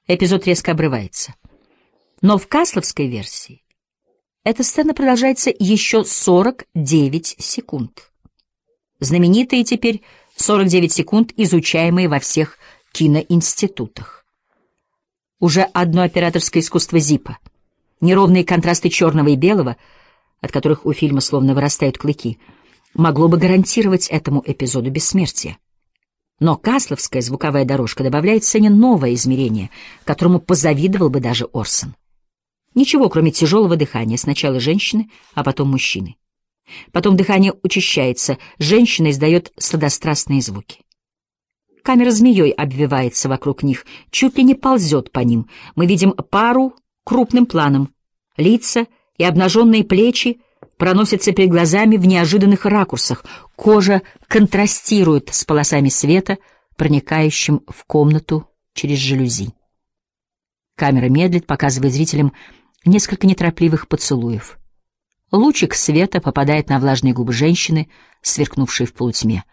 Эпизод резко обрывается. Но в касловской версии эта сцена продолжается еще 49 секунд. Знаменитые теперь 49 секунд, изучаемые во всех киноинститутах. Уже одно операторское искусство Зиппа, неровные контрасты черного и белого, от которых у фильма словно вырастают клыки, могло бы гарантировать этому эпизоду бессмертие. Но касловская звуковая дорожка добавляет сцене новое измерение, которому позавидовал бы даже Орсон. Ничего, кроме тяжелого дыхания, сначала женщины, а потом мужчины. Потом дыхание учащается, женщина издает сладострастные звуки. Камера змеей обвивается вокруг них, чуть ли не ползет по ним. Мы видим пару крупным планом. Лица и обнаженные плечи проносятся перед глазами в неожиданных ракурсах. Кожа контрастирует с полосами света, проникающим в комнату через жалюзи. Камера медлит, показывая зрителям несколько неторопливых поцелуев. Лучик света попадает на влажные губы женщины, сверкнувшие в полутьме.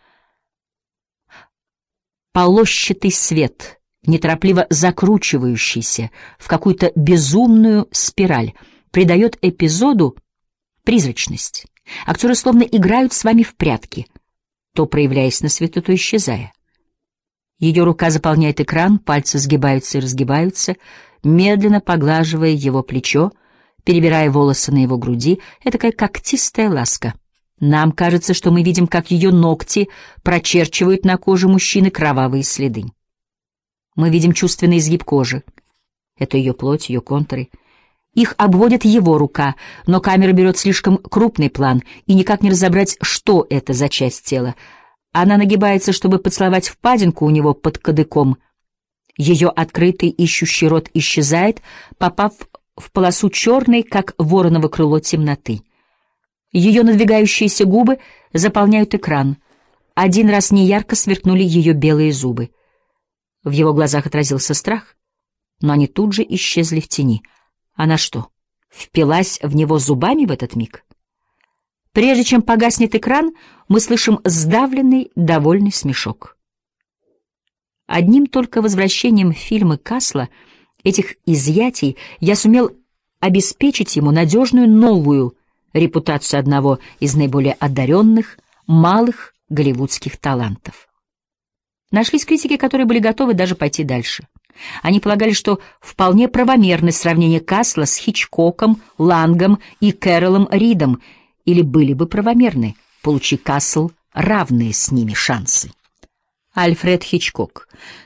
Полосчатый свет, неторопливо закручивающийся в какую-то безумную спираль, придает эпизоду призрачность. Актеры словно играют с вами в прятки, то проявляясь на свету, то исчезая. Ее рука заполняет экран, пальцы сгибаются и разгибаются, медленно поглаживая его плечо, перебирая волосы на его груди, этакая когтистая ласка. Нам кажется, что мы видим, как ее ногти прочерчивают на коже мужчины кровавые следы. Мы видим чувственный изгиб кожи. Это ее плоть, ее контуры. Их обводит его рука, но камера берет слишком крупный план, и никак не разобрать, что это за часть тела. Она нагибается, чтобы поцеловать впадинку у него под кадыком. Ее открытый ищущий рот исчезает, попав в полосу черной, как вороново крыло, темноты. Ее надвигающиеся губы заполняют экран. Один раз неярко сверкнули ее белые зубы. В его глазах отразился страх, но они тут же исчезли в тени. Она что, впилась в него зубами в этот миг? Прежде чем погаснет экран, мы слышим сдавленный, довольный смешок. Одним только возвращением в фильмы Касла, этих изъятий, я сумел обеспечить ему надежную новую репутацию одного из наиболее одаренных, малых голливудских талантов. Нашлись критики, которые были готовы даже пойти дальше. Они полагали, что вполне правомерно сравнение Касла с Хичкоком, Лангом и Кэролом Ридом, или были бы правомерны, получи Касл равные с ними шансы. Альфред Хичкок,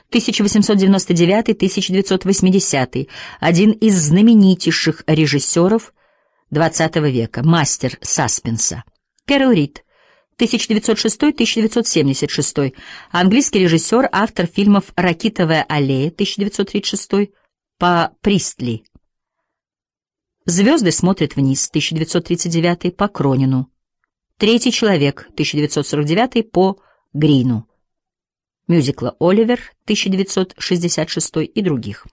1899-1980, один из знаменитейших режиссеров XX века, мастер саспенса. Кэрол Рид, 1906-1976, английский режиссер, автор фильмов «Ракитовая аллея», 1936, по Пристли. «Звезды смотрят вниз», 1939, по Кронину. «Третий человек», 1949, по Грину. Мюзикла «Оливер», 1966 и других.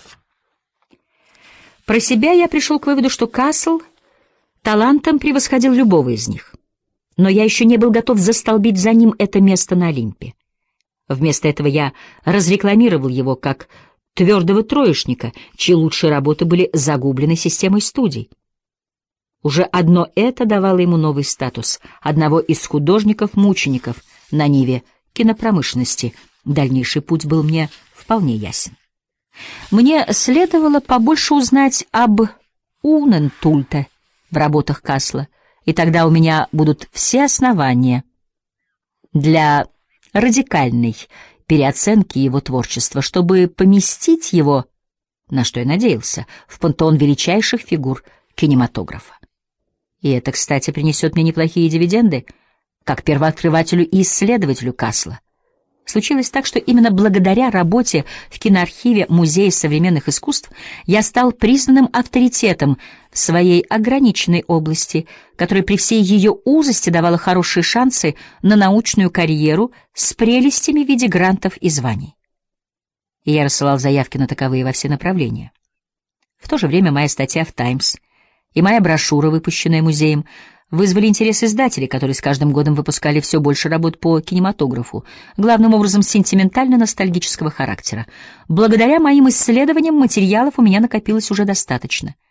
Про себя я пришел к выводу, что Касл талантом превосходил любого из них. Но я еще не был готов застолбить за ним это место на Олимпе. Вместо этого я разрекламировал его как твердого троечника, чьи лучшие работы были загублены системой студий. Уже одно это давало ему новый статус одного из художников-мучеников на ниве кинопромышленности. Дальнейший путь был мне вполне ясен. Мне следовало побольше узнать об Унентульте в работах Касла, и тогда у меня будут все основания для радикальной переоценки его творчества, чтобы поместить его, на что я надеялся, в пантеон величайших фигур кинематографа. И это, кстати, принесет мне неплохие дивиденды, как первооткрывателю и исследователю Касла. Случилось так, что именно благодаря работе в киноархиве Музея современных искусств я стал признанным авторитетом в своей ограниченной области, которая при всей ее узости давала хорошие шансы на научную карьеру с прелестями в виде грантов и званий. И я рассылал заявки на таковые во все направления. В то же время моя статья в «Таймс» и моя брошюра, выпущенная музеем, вызвали интерес издателей, которые с каждым годом выпускали все больше работ по кинематографу, главным образом сентиментально-ностальгического характера. Благодаря моим исследованиям материалов у меня накопилось уже достаточно.